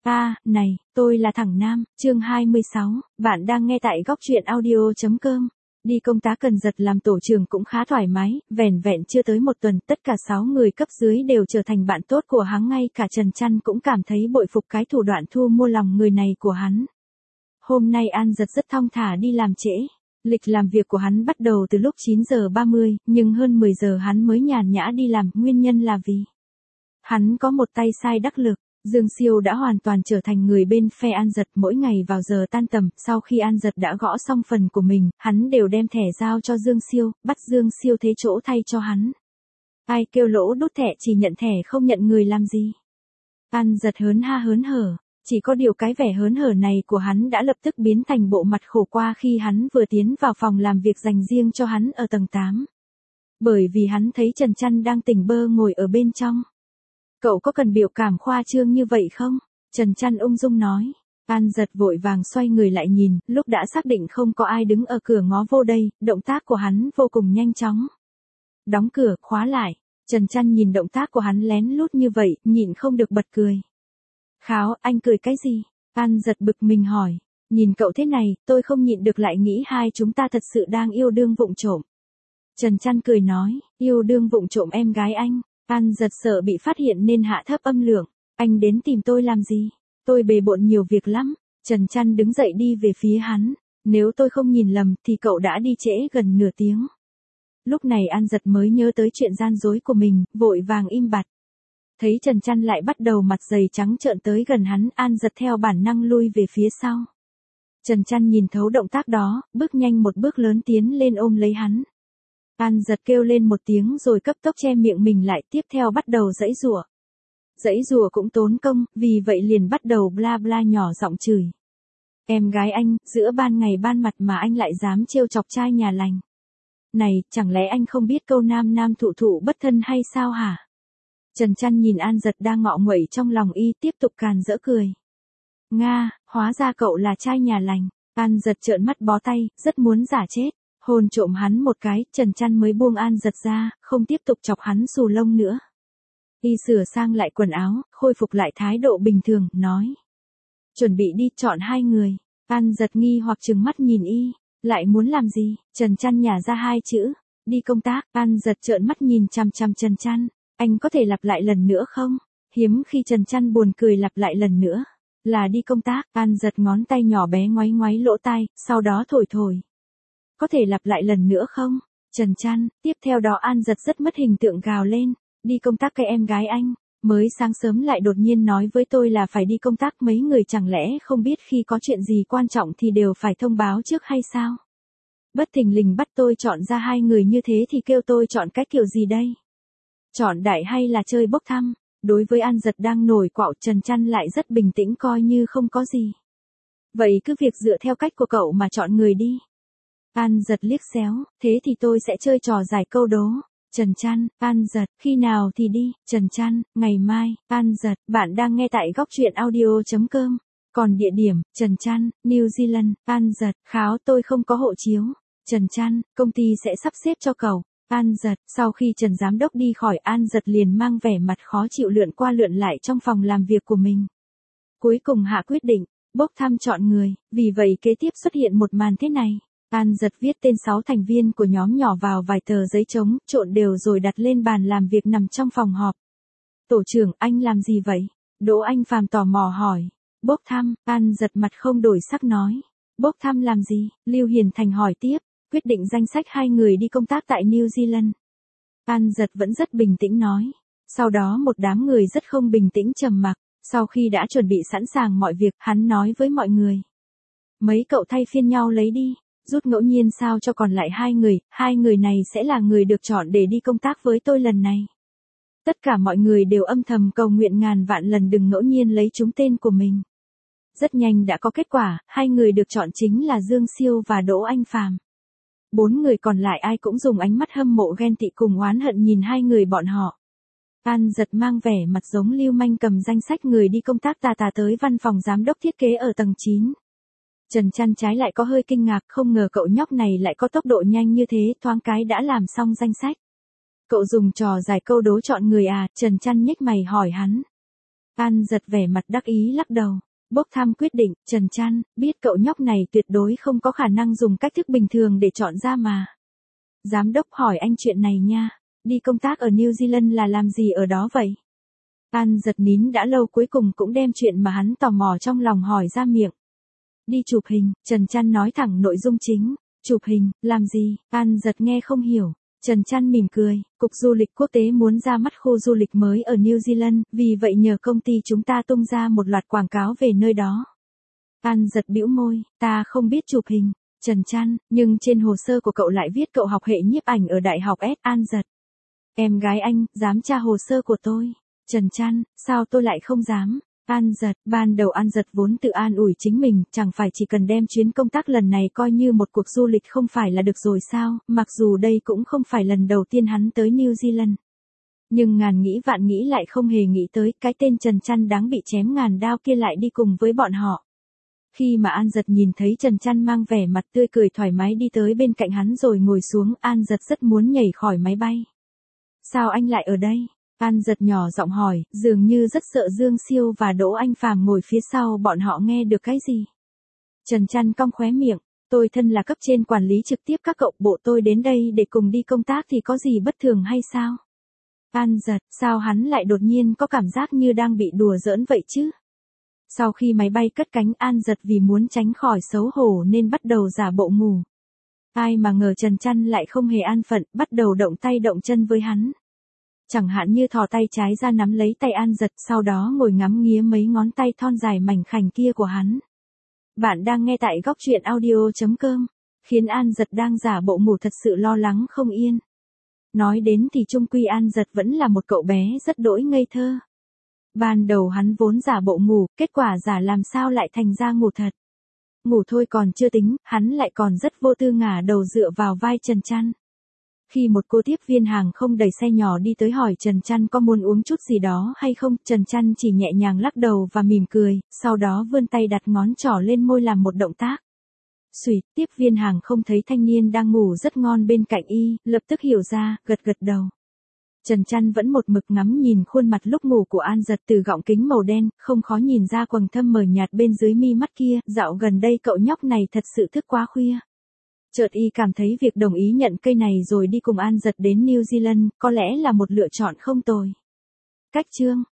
Này, tôi là thằng Nam, chương 26, bạn đang nghe tại góc truyện audio.com. Đi công tác Cần Giật làm tổ trưởng cũng khá thoải mái, vẻn vẹn chưa tới một tuần, tất cả 6 người cấp dưới đều trở thành bạn tốt của hắn, ngay cả Trần Chăn cũng cảm thấy bội phục cái thủ đoạn thu mua lòng người này của hắn. Hôm nay An Giật rất thong thả đi làm trễ. Lịch làm việc của hắn bắt đầu từ lúc 9 giờ 30, nhưng hơn 10 giờ hắn mới nhàn nhã đi làm, nguyên nhân là vì hắn có một tay sai đắc lực. Dương Siêu đã hoàn toàn trở thành người bên phe An Giật, mỗi ngày vào giờ tan tầm, sau khi An Giật đã gõ xong phần của mình, hắn đều đem thẻ giao cho Dương Siêu, bắt Dương Siêu thế chỗ thay cho hắn. Ai kêu lỗ đốt thẻ chỉ nhận thẻ không nhận người làm gì. An Giật hớn hở, chỉ có điều cái vẻ hớn hở này của hắn đã lập tức biến thành bộ mặt khổ qua khi hắn vừa tiến vào phòng làm việc dành riêng cho hắn ở tầng 8. Bởi vì hắn thấy Trần Chăn đang tỉnh bơ ngồi ở bên trong. Cậu có cần biểu cảm khoa trương như vậy không? Trần Chăn ung dung nói. An Giật vội vàng xoay người lại nhìn, lúc đã xác định không có ai đứng ở cửa ngó vô đây, động tác của hắn vô cùng nhanh chóng. Đóng cửa, khóa lại. Trần Chăn nhìn động tác của hắn lén lút như vậy, nhịn không được bật cười. Kháo, anh cười cái gì? An Giật bực mình hỏi. Nhìn cậu thế này, tôi không nhịn được lại nghĩ hai chúng ta thật sự đang yêu đương vụng trộm. Trần Chăn cười nói, yêu đương vụng trộm em gái anh. An Giật sợ bị phát hiện nên hạ thấp âm lượng. Anh đến tìm tôi làm gì? Tôi bề bộn nhiều việc lắm. Trần Chăn đứng dậy đi về phía hắn. Nếu tôi không nhìn lầm thì cậu đã đi trễ gần nửa tiếng. Lúc này An Giật mới nhớ tới chuyện gian dối của mình, vội vàng im bặt. Thấy Trần Chăn lại bắt đầu mặt dày trắng trợn tới gần hắn, An Giật theo bản năng lui về phía sau. Trần Chăn nhìn thấu động tác đó, bước nhanh một bước lớn tiến lên ôm lấy hắn. An Giật kêu lên một tiếng rồi cấp tốc che miệng mình lại, tiếp theo bắt đầu giãy giụa. Giãy giụa cũng tốn công, vì vậy liền bắt đầu bla bla nhỏ giọng chửi. Em gái anh, giữa ban ngày ban mặt mà anh lại dám trêu chọc trai nhà lành. Này, chẳng lẽ anh không biết câu nam nam thụ thụ bất thân hay sao hả? Trần Chăn nhìn An Giật đang ngọ nguậy trong lòng y, tiếp tục càn rỡ cười. Nga, hóa ra cậu là trai nhà lành. An Giật trợn mắt bó tay, rất muốn giả chết. Hôn trộm hắn một cái, Trần Chăn mới buông An Giật ra, không tiếp tục chọc hắn xù lông nữa. Y sửa sang lại quần áo, khôi phục lại thái độ bình thường, nói. Chuẩn bị đi, chọn hai người. An Giật nghi hoặc trừng mắt nhìn y, lại muốn làm gì? Trần Chăn nhả ra hai chữ, đi công tác. An Giật trợn mắt nhìn chằm chằm Trần Chăn, anh có thể lặp lại lần nữa không? Hiếm khi Trần Chăn buồn cười lặp lại lần nữa, là đi công tác. An Giật ngón tay nhỏ bé ngoáy ngoáy lỗ tai, sau đó thổi thổi. Có thể lặp lại lần nữa không? Trần Chăn, tiếp theo đó An Giật rất mất hình tượng gào lên, đi công tác cái em gái anh, mới sáng sớm lại đột nhiên nói với tôi là phải đi công tác, mấy người chẳng lẽ không biết khi có chuyện gì quan trọng thì đều phải thông báo trước hay sao? Bất thình lình bắt tôi chọn ra hai người như thế thì kêu tôi chọn cái kiểu gì đây? Chọn đại hay là chơi bốc thăm? Đối với An Giật đang nổi quạo, Trần Chăn lại rất bình tĩnh coi như không có gì. Vậy cứ việc dựa theo cách của cậu mà chọn người đi. An Giật liếc xéo, thế thì tôi sẽ chơi trò giải câu đố. Trần Chăn, An Giật, khi nào thì đi? Trần Chăn, ngày mai. An Giật, bạn đang nghe tại góc truyện audio.com. Còn địa điểm, Trần Chăn, New Zealand. An Giật, kháo, tôi không có hộ chiếu. Trần Chăn, công ty sẽ sắp xếp cho cậu. An Giật, sau khi Trần Giám Đốc đi khỏi, An Giật liền mang vẻ mặt khó chịu lượn qua lượn lại trong phòng làm việc của mình. Cuối cùng hạ quyết định, bốc thăm chọn người, vì vậy kế tiếp xuất hiện một màn thế này. An Giật viết tên 6 thành viên của nhóm nhỏ vào vài tờ giấy trống, trộn đều rồi đặt lên bàn làm việc nằm trong phòng họp. Tổ trưởng, anh làm gì vậy? Đỗ Anh Phàm tò mò hỏi. Bốc thăm. An Giật mặt không đổi sắc nói. Bốc thăm làm gì? Lưu Hiền Thành hỏi tiếp. Quyết định danh sách hai người đi công tác tại New Zealand. An Giật vẫn rất bình tĩnh nói. Sau đó một đám người rất không bình tĩnh trầm mặc. Sau khi đã chuẩn bị sẵn sàng mọi việc, hắn nói với mọi người. Mấy cậu thay phiên nhau lấy đi. Rút ngẫu nhiên sao cho còn lại hai người này sẽ là người được chọn để đi công tác với tôi lần này. Tất cả mọi người đều âm thầm cầu nguyện ngàn vạn lần đừng ngẫu nhiên lấy trúng tên của mình. Rất nhanh đã có kết quả, hai người được chọn chính là Dương Siêu và Đỗ Anh Phàm. 4 người còn lại ai cũng dùng ánh mắt hâm mộ ghen tị cùng oán hận nhìn hai người bọn họ. An Giật mang vẻ mặt giống lưu manh cầm danh sách người đi công tác tà tới văn phòng giám đốc thiết kế ở tầng 9. Trần Chăn trái lại có hơi kinh ngạc, không ngờ cậu nhóc này lại có tốc độ nhanh như thế, thoáng cái đã làm xong danh sách. Cậu dùng trò giải câu đố chọn người à? Trần Chăn nhếch mày hỏi hắn. An Giật vẻ mặt đắc ý lắc đầu. Bốc thăm quyết định, Trần Trăn, biết cậu nhóc này tuyệt đối không có khả năng dùng cách thức bình thường để chọn ra mà. Giám đốc hỏi anh chuyện này nha, đi công tác ở New Zealand là làm gì ở đó vậy? An Giật nín đã lâu cuối cùng cũng đem chuyện mà hắn tò mò trong lòng hỏi ra miệng. Đi chụp hình, Trần Trăn nói thẳng nội dung chính. Chụp hình, làm gì? An Giật nghe không hiểu. Trần Trăn mỉm cười, Cục Du lịch Quốc tế muốn ra mắt khu du lịch mới ở New Zealand, vì vậy nhờ công ty chúng ta tung ra một loạt quảng cáo về nơi đó. An Giật bĩu môi, ta không biết chụp hình. Trần Trăn, nhưng trên hồ sơ của cậu lại viết cậu học hệ nhiếp ảnh ở Đại học S. An Giật. Em gái anh, dám tra hồ sơ của tôi. Trần Trăn, sao tôi lại không dám? An Giật, ban đầu An Giật vốn tự an ủi chính mình, chẳng phải chỉ cần đem chuyến công tác lần này coi như một cuộc du lịch không phải là được rồi sao, mặc dù đây cũng không phải lần đầu tiên hắn tới New Zealand. Nhưng ngàn nghĩ vạn nghĩ lại không hề nghĩ tới cái tên Trần Trăn đáng bị chém ngàn đao kia lại đi cùng với bọn họ. Khi mà An Giật nhìn thấy Trần Trăn mang vẻ mặt tươi cười thoải mái đi tới bên cạnh hắn rồi ngồi xuống, An Giật rất muốn nhảy khỏi máy bay. Sao anh lại ở đây? An Giật nhỏ giọng hỏi, dường như rất sợ Dương Siêu và Đỗ Anh Phàm ngồi phía sau bọn họ nghe được cái gì. Trần Trăn cong khóe miệng, tôi thân là cấp trên quản lý trực tiếp các cậu, bộ tôi đến đây để cùng đi công tác thì có gì bất thường hay sao? An Giật, sao hắn lại đột nhiên có cảm giác như đang bị đùa giỡn vậy chứ? Sau khi máy bay cất cánh, An Giật vì muốn tránh khỏi xấu hổ nên bắt đầu giả bộ ngủ. Ai mà ngờ Trần Trăn lại không hề an phận, bắt đầu động tay động chân với hắn. Chẳng hạn như thò tay trái ra nắm lấy tay An Giật, sau đó ngồi ngắm nghía mấy ngón tay thon dài mảnh khảnh kia của hắn. Bạn đang nghe tại góc truyện audio.com, khiến An Giật đang giả bộ ngủ thật sự lo lắng không yên. Nói đến thì chung quy An Giật vẫn là một cậu bé rất đỗi ngây thơ. Ban đầu hắn vốn giả bộ ngủ, kết quả giả làm sao lại thành ra ngủ thật. Ngủ thôi còn chưa tính, hắn lại còn rất vô tư ngả đầu dựa vào vai Trần Trăn. Khi một cô tiếp viên hàng không đẩy xe nhỏ đi tới hỏi Trần Trăn có muốn uống chút gì đó hay không, Trần Trăn chỉ nhẹ nhàng lắc đầu và mỉm cười, sau đó vươn tay đặt ngón trỏ lên môi làm một động tác. Xuỵt, tiếp viên hàng không thấy thanh niên đang ngủ rất ngon bên cạnh y, lập tức hiểu ra, gật gật đầu. Trần Trăn vẫn một mực ngắm nhìn khuôn mặt lúc ngủ của An Giật từ gọng kính màu đen, không khó nhìn ra quầng thâm mờ nhạt bên dưới mi mắt kia, dạo gần đây cậu nhóc này thật sự thức quá khuya. Chợt y cảm thấy việc đồng ý nhận cây này rồi đi cùng An Giật đến New Zealand, có lẽ là một lựa chọn không tồi. Cách chương